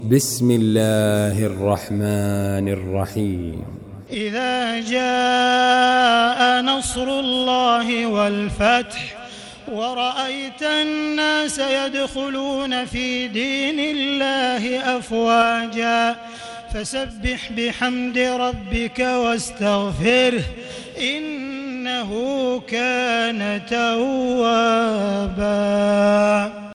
بسم الله الرحمن الرحيم. إذا جاء نصر الله والفتح ورأيت الناس يدخلون في دين الله أفواجا فسبح بحمد ربك واستغفره إنه كان توابا.